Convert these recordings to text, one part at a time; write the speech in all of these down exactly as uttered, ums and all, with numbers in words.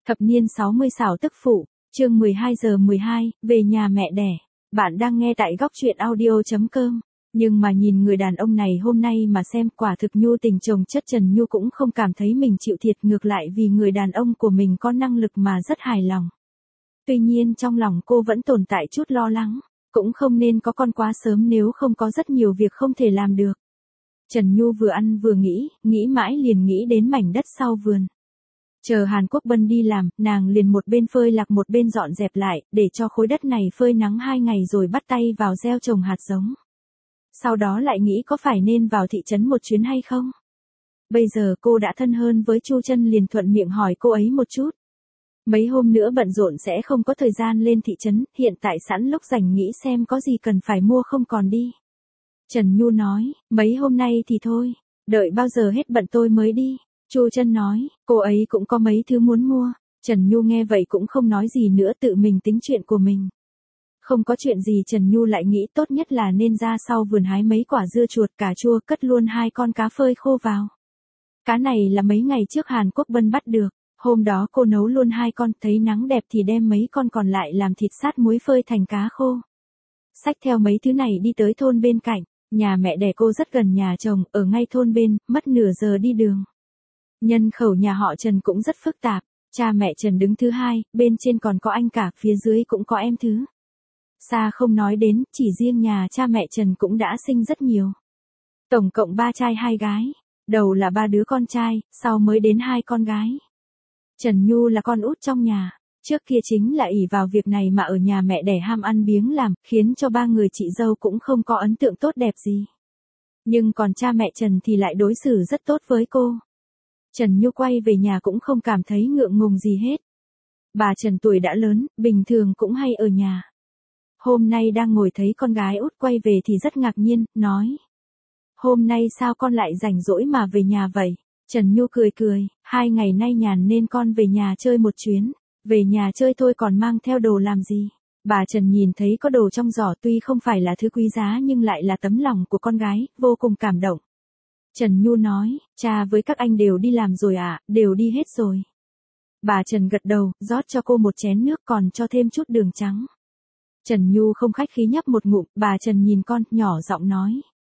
Thập niên sáu mươi xảo tức phụ, chương mười hai giờ mười hai, về nhà mẹ đẻ. Bạn đang nghe tại góc truyện audio chấm com. Nhưng mà nhìn người đàn ông này hôm nay mà xem, quả thực nhu tình chồng chất Trần Nhu cũng không cảm thấy mình chịu thiệt, ngược lại vì người đàn ông của mình có năng lực mà rất hài lòng. Tuy nhiên trong lòng cô vẫn tồn tại chút lo lắng, cũng không nên có con quá sớm nếu không có rất nhiều việc không thể làm được. Trần Nhu vừa ăn vừa nghĩ, nghĩ mãi liền nghĩ đến mảnh đất sau vườn. Chờ Hàn Quốc Bân đi làm, nàng liền một bên phơi lạc một bên dọn dẹp lại, để cho khối đất này phơi nắng hai ngày rồi bắt tay vào gieo trồng hạt giống. Sau đó lại nghĩ có phải nên vào thị trấn một chuyến hay không. Bây giờ cô đã thân hơn với Chu Chân liền thuận miệng hỏi cô ấy một chút. Mấy hôm nữa bận rộn sẽ không có thời gian lên thị trấn, hiện tại sẵn lúc rảnh nghĩ xem có gì cần phải mua không còn đi. Trần Nhu nói, mấy hôm nay thì thôi, đợi bao giờ hết bận tôi mới đi. Chu Chân nói, cô ấy cũng có mấy thứ muốn mua. Trần Nhu nghe vậy cũng không nói gì nữa, tự mình tính chuyện của mình. Không có chuyện gì Trần Nhu lại nghĩ tốt nhất là nên ra sau vườn hái mấy quả dưa chuột cà chua, cất luôn hai con cá phơi khô vào. Cá này là mấy ngày trước Hàn Quốc Bân bắt được, hôm đó cô nấu luôn hai con, thấy nắng đẹp thì đem mấy con còn lại làm thịt sát muối phơi thành cá khô. Xách theo mấy thứ này đi tới thôn bên cạnh, nhà mẹ đẻ cô rất gần nhà chồng, ở ngay thôn bên, mất nửa giờ đi đường. Nhân khẩu nhà họ Trần cũng rất phức tạp, cha mẹ Trần đứng thứ hai, bên trên còn có anh cả, phía dưới cũng có em thứ. Xa không nói đến, chỉ riêng nhà cha mẹ Trần cũng đã sinh rất nhiều. Tổng cộng ba trai hai gái, đầu là ba đứa con trai, sau mới đến hai con gái. Trần Nhu là con út trong nhà, trước kia chính là ỷ vào việc này mà ở nhà mẹ đẻ ham ăn biếng làm, khiến cho ba người chị dâu cũng không có ấn tượng tốt đẹp gì. Nhưng còn cha mẹ Trần thì lại đối xử rất tốt với cô. Trần Nhu quay về nhà cũng không cảm thấy ngượng ngùng gì hết. Bà Trần tuổi đã lớn, bình thường cũng hay ở nhà. Hôm nay đang ngồi thấy con gái út quay về thì rất ngạc nhiên, nói. Hôm nay sao con lại rảnh rỗi mà về nhà vậy? Trần Nhu cười cười, hai ngày nay nhàn nên con về nhà chơi một chuyến. Về nhà chơi thôi còn mang theo đồ làm gì? Bà Trần nhìn thấy có đồ trong giỏ tuy không phải là thứ quý giá nhưng lại là tấm lòng của con gái, vô cùng cảm động. Trần Nhu nói, cha với các anh đều đi làm rồi à, đều đi hết rồi. Bà Trần gật đầu, rót cho cô một chén nước còn cho thêm chút đường trắng. Trần Nhu không khách khí nhấp một ngụm, bà Trần nhìn con, nhỏ giọng nói.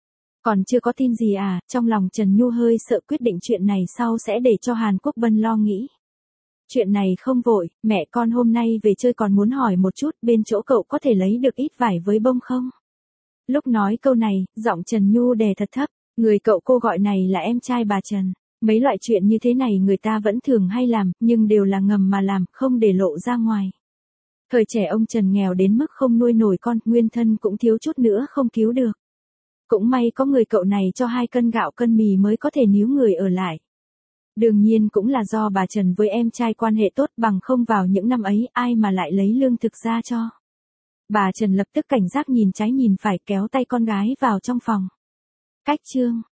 Còn chưa có tin gì à, trong lòng Trần Nhu hơi sợ quyết định chuyện này sau sẽ để cho Hàn Quốc Bân lo nghĩ. Chuyện này không vội, mẹ con hôm nay về chơi còn muốn hỏi một chút, bên chỗ cậu có thể lấy được ít vải với bông không? Lúc nói câu này, giọng Trần Nhu đè thật thấp. Người cậu cô gọi này là em trai bà Trần. Mấy loại chuyện như thế này người ta vẫn thường hay làm, nhưng đều là ngầm mà làm, không để lộ ra ngoài. Thời trẻ ông Trần nghèo đến mức không nuôi nổi con, nguyên thân cũng thiếu chút nữa không cứu được. Cũng may có người cậu này cho hai cân gạo cân mì mới có thể níu người ở lại. Đương nhiên cũng là do bà Trần với em trai quan hệ tốt, bằng không vào những năm ấy ai mà lại lấy lương thực ra cho. Bà Trần lập tức cảnh giác nhìn trái nhìn phải, kéo tay con gái vào trong phòng. Cách chương